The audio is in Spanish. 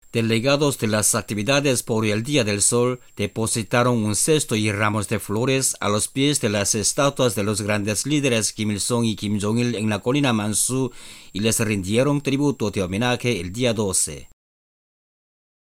Delegados de las actividades por el Día del Sol depositaron un cesto y ramos de flores a los pies de las estatuas de los grandes líderes Kim Il-sung y Kim Jong-il en la colina Mansu y les rindieron tributo de homenaje el día 12.